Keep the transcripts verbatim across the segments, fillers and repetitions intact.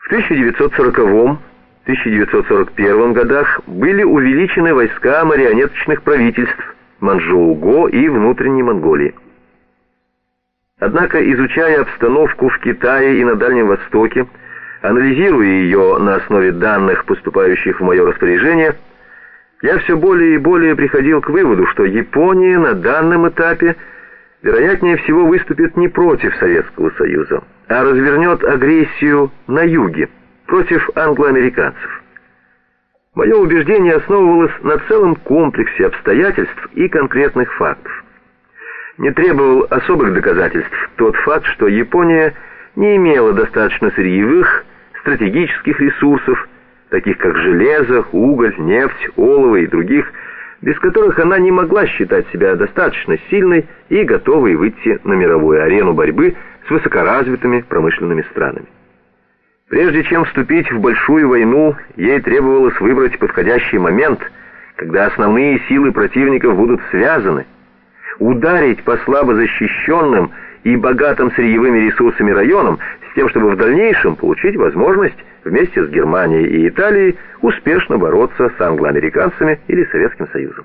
В тысяча девятьсот сороковом — тысяча девятьсот сорок первом годах были увеличены войска марионеточных правительств Манчжоу-Го и внутренней Монголии. Однако, изучая обстановку в Китае и на Дальнем Востоке, анализируя ее на основе данных, поступающих в мое распоряжение, я все более и более приходил к выводу, что Япония на данном этапе вероятнее всего выступит не против Советского Союза, а развернет агрессию на юге, против англоамериканцев. Мое убеждение основывалось на целом комплексе обстоятельств и конкретных фактов. Не требовал особых доказательств тот факт, что Япония не имела достаточно сырьевых, стратегических ресурсов, таких как железо, уголь, нефть, олово и других, без которых она не могла считать себя достаточно сильной и готовой выйти на мировую арену борьбы с высокоразвитыми промышленными странами. Прежде чем вступить в большую войну, ей требовалось выбрать подходящий момент, когда основные силы противников будут связаны, ударить по слабо защищенным и богатым сырьевыми ресурсами районам с тем, чтобы в дальнейшем получить возможность вместе с Германией и Италией успешно бороться с англоамериканцами или Советским Союзом.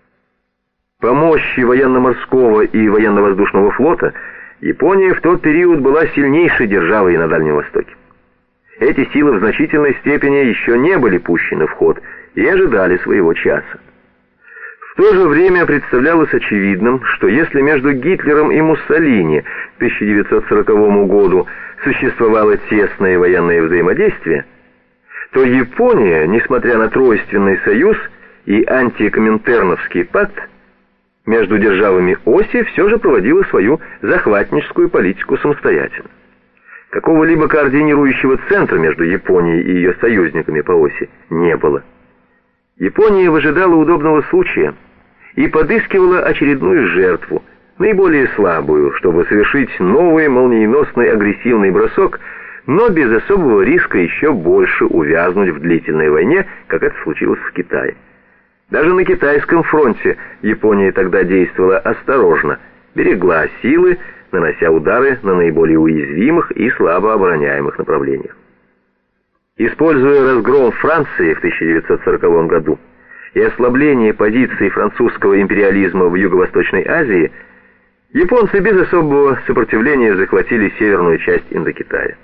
По мощи военно-морского и военно-воздушного флота Япония в тот период была сильнейшей державой на Дальнем Востоке. Эти силы в значительной степени еще не были пущены в ход и ожидали своего часа. В то же время представлялось очевидным, что если между Гитлером и Муссолини к тысяча девятьсот сороковому году существовало тесное военное взаимодействие, то Япония, несмотря на Тройственный союз и антикоминтерновский пакт, между державами оси все же проводила свою захватническую политику самостоятельно. Какого-либо координирующего центра между Японией и ее союзниками по оси не было. Япония выжидала удобного случая и подыскивала очередную жертву, наиболее слабую, чтобы совершить новый молниеносный агрессивный бросок, но без особого риска еще больше увязнуть в длительной войне, как это случилось в Китае. Даже на китайском фронте Япония тогда действовала осторожно, берегла силы, нанося удары на наиболее уязвимых и слабо обороняемых направлениях. Используя разгром Франции в тысяча девятьсот сороковом году и ослабление позиций французского империализма в Юго-Восточной Азии, японцы без особого сопротивления захватили северную часть Индокитая.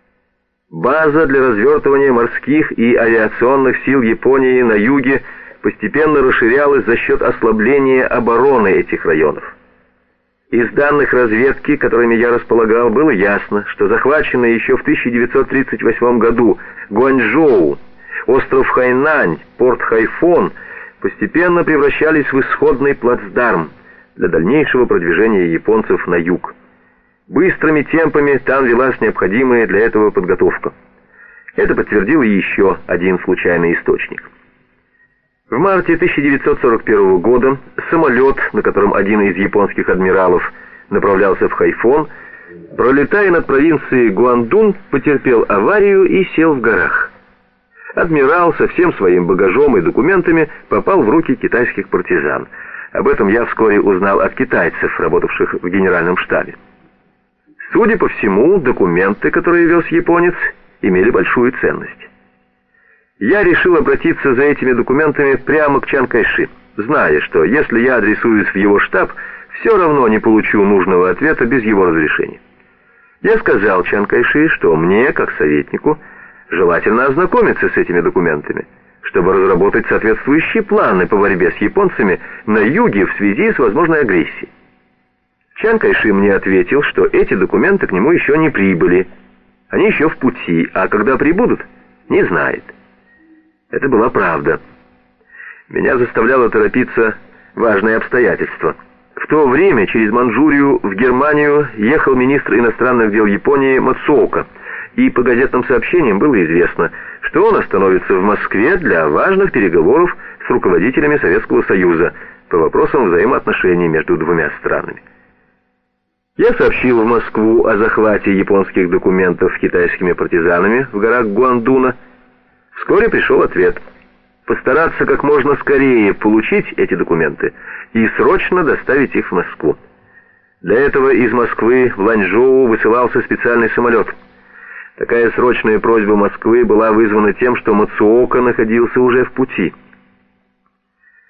База для развертывания морских и авиационных сил Японии на юге постепенно расширялась за счет ослабления обороны этих районов. Из данных разведки, которыми я располагал, было ясно, что захваченные еще в тысяча девятьсот тридцать восьмом году Гуанчжоу, остров Хайнань, порт Хайфон постепенно превращались в исходный плацдарм для дальнейшего продвижения японцев на юг. Быстрыми темпами там велась необходимая для этого подготовка. Это подтвердил еще один случайный источник. В марте тысяча девятьсот сорок первого года самолет, на котором один из японских адмиралов направлялся в Хайфон, пролетая над провинцией Гуандун, потерпел аварию и сел в горах. Адмирал со всем своим багажом и документами попал в руки китайских партизан. Об этом я вскоре узнал от китайцев, работавших в генеральном штабе. Судя по всему, документы, которые вез японец, имели большую ценность. Я решил обратиться за этими документами прямо к Чан Кайши, зная, что если я адресуюсь в его штаб, все равно не получу нужного ответа без его разрешения. Я сказал Чан Кайши, что мне, как советнику, желательно ознакомиться с этими документами, чтобы разработать соответствующие планы по борьбе с японцами на юге в связи с возможной агрессией. Чан Кайши мне ответил, что эти документы к нему еще не прибыли, они еще в пути, а когда прибудут, не знает. Это была правда. Меня заставляло торопиться важное обстоятельство. В то время через Манчжурию в Германию ехал министр иностранных дел Японии Мацуока, и по газетным сообщениям было известно, что он остановится в Москве для важных переговоров с руководителями Советского Союза по вопросам взаимоотношений между двумя странами. Я сообщил в Москву о захвате японских документов китайскими партизанами в горах Гуандуна. Вскоре пришел ответ: постараться как можно скорее получить эти документы и срочно доставить их в Москву. Для этого из Москвы в Ланчжоу высылался специальный самолет. Такая срочная просьба Москвы была вызвана тем, что Мацуока находился уже в пути.